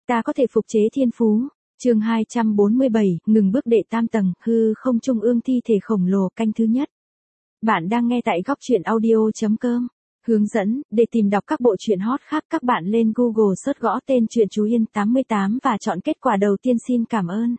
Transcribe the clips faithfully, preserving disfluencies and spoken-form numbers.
Ta có thể phục chế thiên phú. Chương hai trăm bốn mươi bảy, ngừng bước đệ tam tầng, hư không trung ương thi thể khổng lồ canh thứ nhất. Bạn đang nghe tại góc truyện audio chấm com. Hướng dẫn, để tìm đọc các bộ truyện hot khác các bạn lên Google search gõ tên truyện Chú Yên tám mươi tám và chọn kết quả đầu tiên. Xin cảm ơn.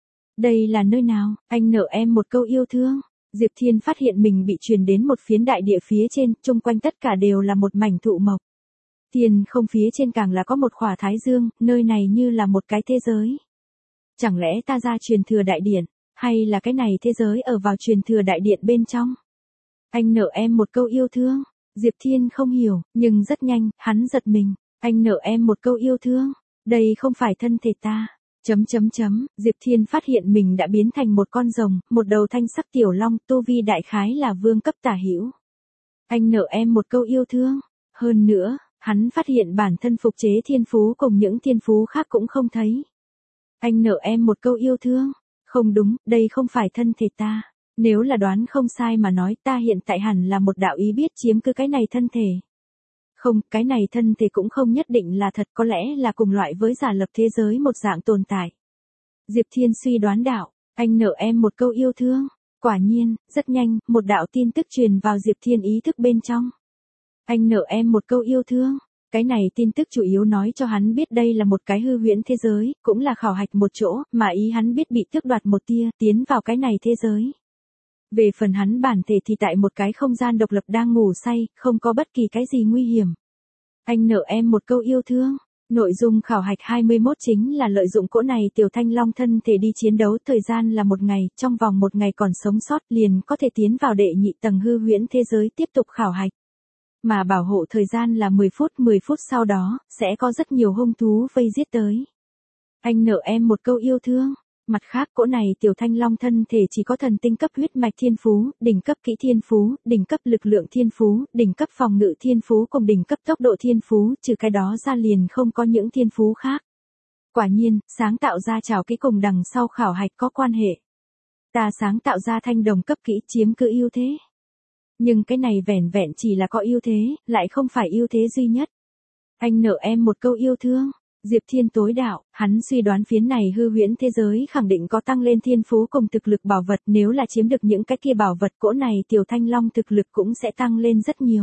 Đây là nơi nào? Anh nợ em một câu yêu thương. Diệp Thiên phát hiện mình bị truyền đến một phiến đại địa phía trên, chung quanh tất cả đều là một mảnh thụ mộc. Thiên không phía trên càng là có một khỏa thái dương, nơi này như là một cái thế giới. Chẳng lẽ ta ra truyền thừa đại điện, hay là cái này thế giới ở vào truyền thừa đại điện bên trong? Anh nợ em một câu yêu thương. Diệp Thiên không hiểu, nhưng rất nhanh, hắn giật mình. Anh nợ em một câu yêu thương. Đây không phải thân thể ta. Chấm chấm chấm, Diệp Thiên phát hiện mình đã biến thành một con rồng, một đầu thanh sắc tiểu long, tu vi đại khái là vương cấp tả hữu. Anh nợ em một câu yêu thương. Hơn nữa, hắn phát hiện bản thân phục chế thiên phú cùng những thiên phú khác cũng không thấy. Anh nợ em một câu yêu thương. Không đúng, đây không phải thân thể ta. Nếu là đoán không sai mà nói, ta hiện tại hẳn là một đạo ý biết chiếm cứ cái này thân thể. Không, cái này thân thể cũng không nhất định là thật, có lẽ là cùng loại với giả lập thế giới một dạng tồn tại. Diệp Thiên suy đoán đạo, anh nợ em một câu yêu thương. Quả nhiên, rất nhanh, một đạo tin tức truyền vào Diệp Thiên ý thức bên trong. Anh nợ em một câu yêu thương. Cái này tin tức chủ yếu nói cho hắn biết đây là một cái hư huyễn thế giới, cũng là khảo hạch một chỗ, mà ý hắn biết bị tước đoạt một tia, tiến vào cái này thế giới. Về phần hắn bản thể thì tại một cái không gian độc lập đang ngủ say, không có bất kỳ cái gì nguy hiểm. Anh nợ em một câu yêu thương. Nội dung khảo hạch hai mươi mốt chính là lợi dụng cỗ này tiểu thanh long thân thể đi chiến đấu, thời gian là một ngày, trong vòng một ngày còn sống sót liền có thể tiến vào đệ nhị tầng hư huyễn thế giới tiếp tục khảo hạch. Mà bảo hộ thời gian là mười phút, mười phút sau đó, sẽ có rất nhiều hung thú vây giết tới. Anh nợ em một câu yêu thương. Mặt khác cỗ này tiểu thanh long thân thể chỉ có thần tinh cấp huyết mạch thiên phú, đỉnh cấp kỹ thiên phú, đỉnh cấp lực lượng thiên phú, đỉnh cấp phòng ngự thiên phú cùng đỉnh cấp tốc độ thiên phú, trừ cái đó ra liền không có những thiên phú khác. Quả nhiên, sáng tạo ra trảo kỹ cùng đằng sau khảo hạch có quan hệ. Ta sáng tạo ra thanh đồng cấp kỹ chiếm cứ ưu thế. Nhưng cái này vẻn vẹn chỉ là có ưu thế, lại không phải ưu thế duy nhất. Anh nợ em một câu yêu thương. Diệp Thiên tối đạo, hắn suy đoán phiến này hư huyễn thế giới khẳng định có tăng lên thiên phú cùng thực lực bảo vật, nếu là chiếm được những cái kia bảo vật cỗ này tiểu thanh long thực lực cũng sẽ tăng lên rất nhiều.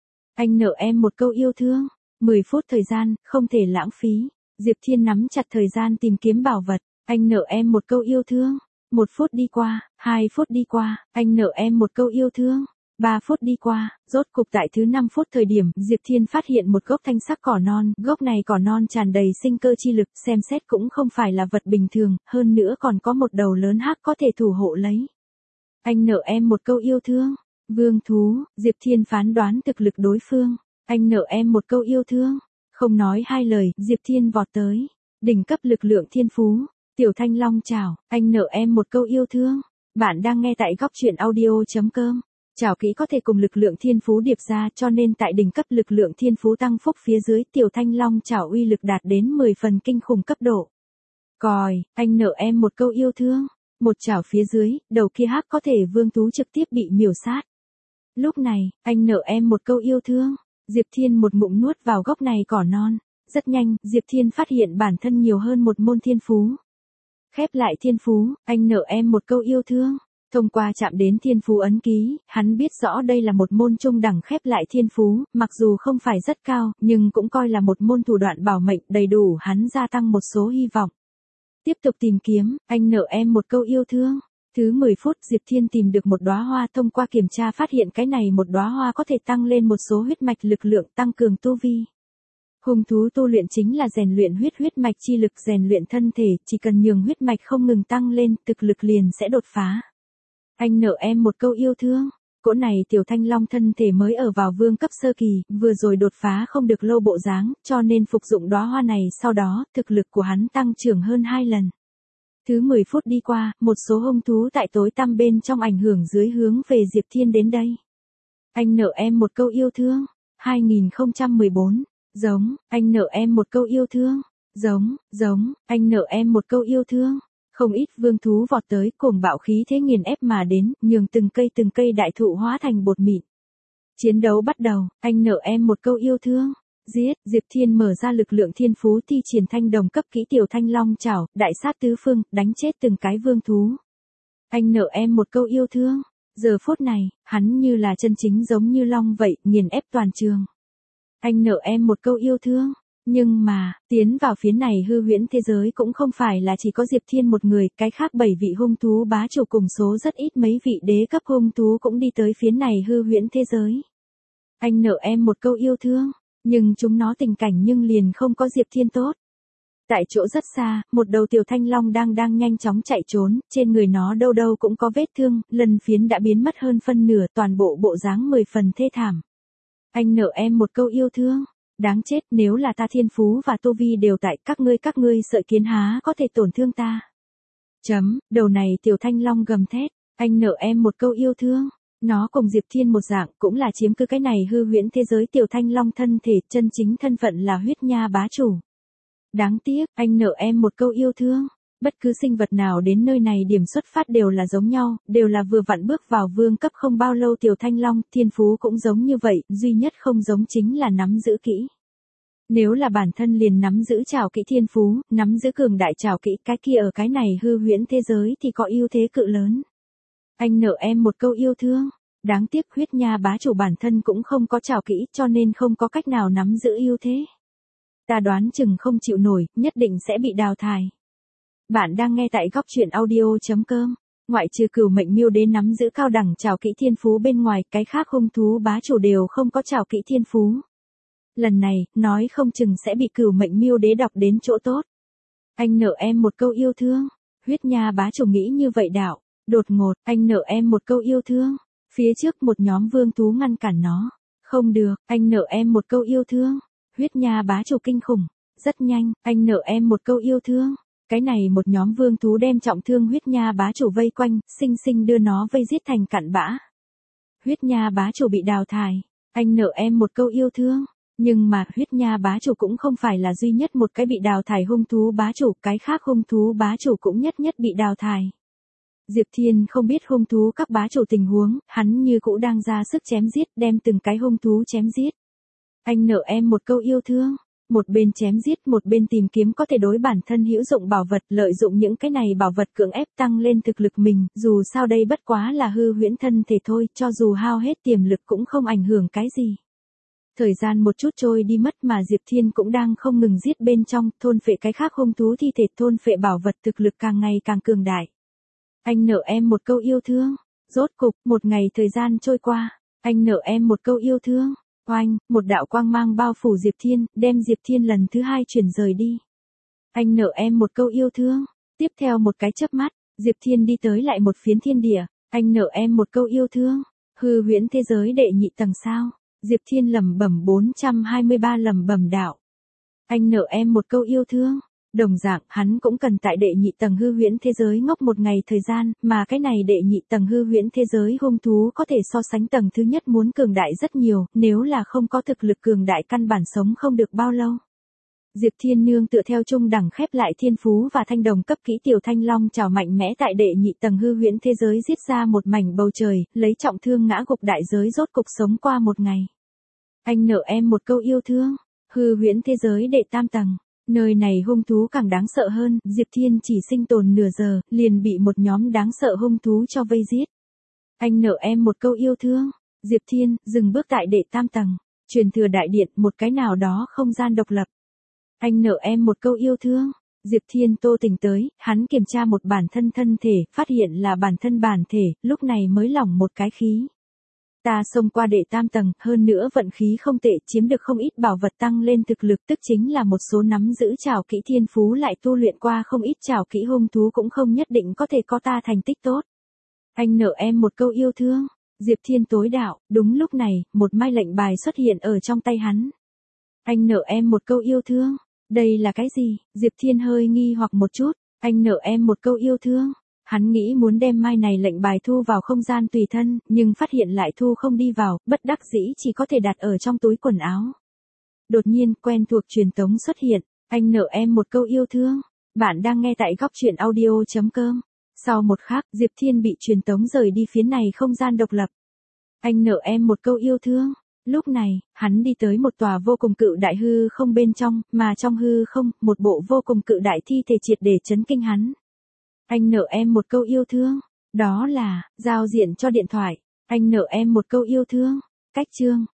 Anh nợ em một câu yêu thương. mười phút thời gian, không thể lãng phí. Diệp Thiên nắm chặt thời gian tìm kiếm bảo vật. Anh nợ em một câu yêu thương. Một phút đi qua, hai phút đi qua, anh nợ em một câu yêu thương. Ba phút đi qua, rốt cục tại thứ năm phút thời điểm, Diệp Thiên phát hiện một gốc thanh sắc cỏ non, gốc này cỏ non tràn đầy sinh cơ chi lực, xem xét cũng không phải là vật bình thường, hơn nữa còn có một đầu lớn hắc có thể thủ hộ lấy. Anh nợ em một câu yêu thương. Vương thú, Diệp Thiên phán đoán thực lực đối phương. Anh nợ em một câu yêu thương. Không nói hai lời, Diệp Thiên vọt tới. Đỉnh cấp lực lượng thiên phú. Tiểu thanh long chào, anh nợ em một câu yêu thương. Bạn đang nghe tại góc truyện audio chấm com. Trảo kỹ có thể cùng lực lượng thiên phú điệp ra, cho nên tại đỉnh cấp lực lượng thiên phú tăng phúc phía dưới, tiểu thanh long trảo uy lực đạt đến mười phần kinh khủng cấp độ. Còi, anh nợ em một câu yêu thương. Một trảo phía dưới, đầu kia hắc có thể vương thú trực tiếp bị miểu sát. Lúc này, anh nợ em một câu yêu thương. Diệp Thiên một ngụm nuốt vào gốc này cỏ non. Rất nhanh, Diệp Thiên phát hiện bản thân nhiều hơn một môn thiên phú. Khép lại thiên phú, anh nợ em một câu yêu thương. Thông qua chạm đến thiên phú ấn ký, hắn biết rõ đây là một môn trung đẳng khép lại thiên phú, mặc dù không phải rất cao, nhưng cũng coi là một môn thủ đoạn bảo mệnh đầy đủ hắn gia tăng một số hy vọng. Tiếp tục tìm kiếm, anh nợ em một câu yêu thương. Thứ mười phút Diệp Thiên tìm được một đóa hoa, thông qua kiểm tra phát hiện cái này một đóa hoa có thể tăng lên một số huyết mạch lực lượng, tăng cường tu vi. Hung thú tu luyện chính là rèn luyện huyết huyết mạch chi lực, rèn luyện thân thể, chỉ cần nhường huyết mạch không ngừng tăng lên, thực lực liền sẽ đột phá. Anh nợ em một câu yêu thương. Cỗ này tiểu thanh long thân thể mới ở vào vương cấp sơ kỳ, vừa rồi đột phá không được lâu bộ dáng, cho nên phục dụng đóa hoa này sau đó, thực lực của hắn tăng trưởng hơn hai lần. Thứ mười phút đi qua, một số hung thú tại tối tăm bên trong ảnh hưởng dưới hướng về Diệp Thiên đến đây. Anh nợ em một câu yêu thương. hai không một bốn. Giống, anh nợ em một câu yêu thương. Giống, giống, anh nợ em một câu yêu thương. Không ít vương thú vọt tới, cuồng bạo khí thế nghiền ép mà đến, nhường từng cây từng cây đại thụ hóa thành bột mịn. Chiến đấu bắt đầu, anh nợ em một câu yêu thương. Giết, Diệp Thiên mở ra lực lượng thiên phú thi triển thanh đồng cấp kỹ tiểu thanh long chảo, đại sát tứ phương, đánh chết từng cái vương thú. Anh nợ em một câu yêu thương. Giờ phút này, hắn như là chân chính giống như long vậy, nghiền ép toàn trường. Anh nợ em một câu yêu thương. Nhưng mà, tiến vào phía này hư huyễn thế giới cũng không phải là chỉ có Diệp Thiên một người, cái khác bảy vị hung thú bá chủ cùng số rất ít mấy vị đế cấp hung thú cũng đi tới phía này hư huyễn thế giới. Anh nợ em một câu yêu thương, nhưng chúng nó tình cảnh nhưng liền không có Diệp Thiên tốt. Tại chỗ rất xa, một đầu tiểu thanh long đang đang nhanh chóng chạy trốn, trên người nó đâu đâu cũng có vết thương, lần phiến đã biến mất hơn phân nửa, toàn bộ bộ dáng mười phần thê thảm. Anh nợ em một câu yêu thương. Đáng chết, nếu là ta thiên phú và tô vi đều tại, các ngươi các ngươi sợi kiến há có thể tổn thương ta. Chấm, đầu này tiểu thanh long gầm thét, anh nợ em một câu yêu thương. Nó cùng Diệp Thiên một dạng, cũng là chiếm cứ cái này hư huyễn thế giới tiểu thanh long thân thể, chân chính thân phận là huyết nha bá chủ. Đáng tiếc, anh nợ em một câu yêu thương. Bất cứ sinh vật nào đến nơi này điểm xuất phát đều là giống nhau, đều là vừa vặn bước vào vương cấp không bao lâu tiểu thanh long, thiên phú cũng giống như vậy, duy nhất không giống chính là nắm giữ kỹ. Nếu là bản thân liền nắm giữ trảo kỹ thiên phú, nắm giữ cường đại trảo kỹ, cái kia ở cái này hư huyễn thế giới thì có ưu thế cự lớn. Anh nợ em một câu yêu thương. Đáng tiếc huyết nha bá chủ bản thân cũng không có trảo kỹ cho nên không có cách nào nắm giữ ưu thế. Ta đoán chừng không chịu nổi, nhất định sẽ bị đào thải. Bạn đang nghe tại góc truyện audio chấm com. Ngoại trừ cửu mệnh miêu đế nắm giữ cao đẳng trảo kỹ thiên phú bên ngoài, cái khác hung thú bá chủ đều không có trảo kỹ thiên phú. Lần này, nói không chừng sẽ bị cửu mệnh miêu đế đọc đến chỗ tốt. Anh nợ em một câu yêu thương. Huyết nha bá chủ nghĩ như vậy đạo. Đột ngột, anh nợ em một câu yêu thương. Phía trước một nhóm vương thú ngăn cản nó. Không được, anh nợ em một câu yêu thương. Huyết nha bá chủ kinh khủng. Rất nhanh, anh nợ em một câu yêu thương. Cái này một nhóm vương thú đem trọng thương huyết nha bá chủ vây quanh, sinh sinh đưa nó vây giết thành cặn bã. Huyết nha bá chủ bị đào thải. Anh nợ em một câu yêu thương. Nhưng mà huyết nha bá chủ cũng không phải là duy nhất một cái bị đào thải hung thú bá chủ, cái khác hung thú bá chủ cũng nhất nhất bị đào thải. Diệp Thiên không biết hung thú các bá chủ tình huống, hắn như cũ đang ra sức chém giết, đem từng cái hung thú chém giết. Anh nợ em một câu yêu thương. Một bên chém giết, một bên tìm kiếm có thể đối bản thân hữu dụng bảo vật, lợi dụng những cái này bảo vật cưỡng ép tăng lên thực lực mình, dù sao đây bất quá là hư huyễn thân thể thôi, cho dù hao hết tiềm lực cũng không ảnh hưởng cái gì. Thời gian một chút trôi đi mất mà Diệp Thiên cũng đang không ngừng giết bên trong, thôn phệ cái khác hung thú thi thể, thôn phệ bảo vật, thực lực càng ngày càng cường đại. Anh nợ em một câu yêu thương. Rốt cục, một ngày thời gian trôi qua, anh nợ em một câu yêu thương. Oanh, một đạo quang mang bao phủ Diệp Thiên, đem Diệp Thiên lần thứ hai chuyển rời đi. Anh nợ em một câu yêu thương. Tiếp theo một cái chớp mắt, Diệp Thiên đi tới lại một phiến thiên địa. Anh nợ em một câu yêu thương. Hư huyễn thế giới đệ nhị tầng sao? Diệp Thiên lẩm bẩm bốn trăm hai mươi ba lẩm bẩm đạo. Anh nợ em một câu yêu thương. Đồng dạng, hắn cũng cần tại đệ nhị tầng hư huyễn thế giới ngốc một ngày thời gian, mà cái này đệ nhị tầng hư huyễn thế giới hung thú có thể so sánh tầng thứ nhất muốn cường đại rất nhiều, nếu là không có thực lực cường đại căn bản sống không được bao lâu. Diệp Thiên nương tựa theo trung đẳng khép lại thiên phú và thanh đồng cấp kỹ tiểu thanh long trào mạnh mẽ tại đệ nhị tầng hư huyễn thế giới giết ra một mảnh bầu trời, lấy trọng thương ngã gục đại giới rốt cục sống qua một ngày. Anh nợ em một câu yêu thương. Hư huyễn thế giới đệ tam tầng. Nơi này hung thú càng đáng sợ hơn, Diệp Thiên chỉ sinh tồn nửa giờ, liền bị một nhóm đáng sợ hung thú cho vây giết. Anh nợ em một câu yêu thương. Diệp Thiên, dừng bước tại đệ tam tầng. Truyền thừa đại điện, một cái nào đó không gian độc lập. Anh nợ em một câu yêu thương. Diệp Thiên tô tỉnh tới, hắn kiểm tra một bản thân thân thể, phát hiện là bản thân bản thể, lúc này mới lỏng một cái khí. Ta xông qua đệ tam tầng, hơn nữa vận khí không tệ, chiếm được không ít bảo vật tăng lên thực lực, tức chính là một số nắm giữ trảo kỹ thiên phú lại tu luyện qua không ít trảo kỹ hung thú cũng không nhất định có thể có ta thành tích tốt. Anh nợ em một câu yêu thương. Diệp Thiên tối đạo, đúng lúc này, một mai lệnh bài xuất hiện ở trong tay hắn. Anh nợ em một câu yêu thương. Đây là cái gì? Diệp Thiên hơi nghi hoặc một chút. Anh nợ em một câu yêu thương. Hắn nghĩ muốn đem mai này lệnh bài thu vào không gian tùy thân, nhưng phát hiện lại thu không đi vào, bất đắc dĩ chỉ có thể đặt ở trong túi quần áo. Đột nhiên, quen thuộc truyền tống xuất hiện. Anh nợ em một câu yêu thương. Bạn đang nghe tại góc truyện audio chấm com. Sau một khắc, Diệp Thiên bị truyền tống rời đi phía này không gian độc lập. Anh nợ em một câu yêu thương. Lúc này, hắn đi tới một tòa vô cùng cự đại hư không bên trong, mà trong hư không, một bộ vô cùng cự đại thi thể triệt để chấn kinh hắn. Anh nợ em một câu yêu thương. Đó là, giao diện cho điện thoại. Anh nợ em một câu yêu thương. Cách chương.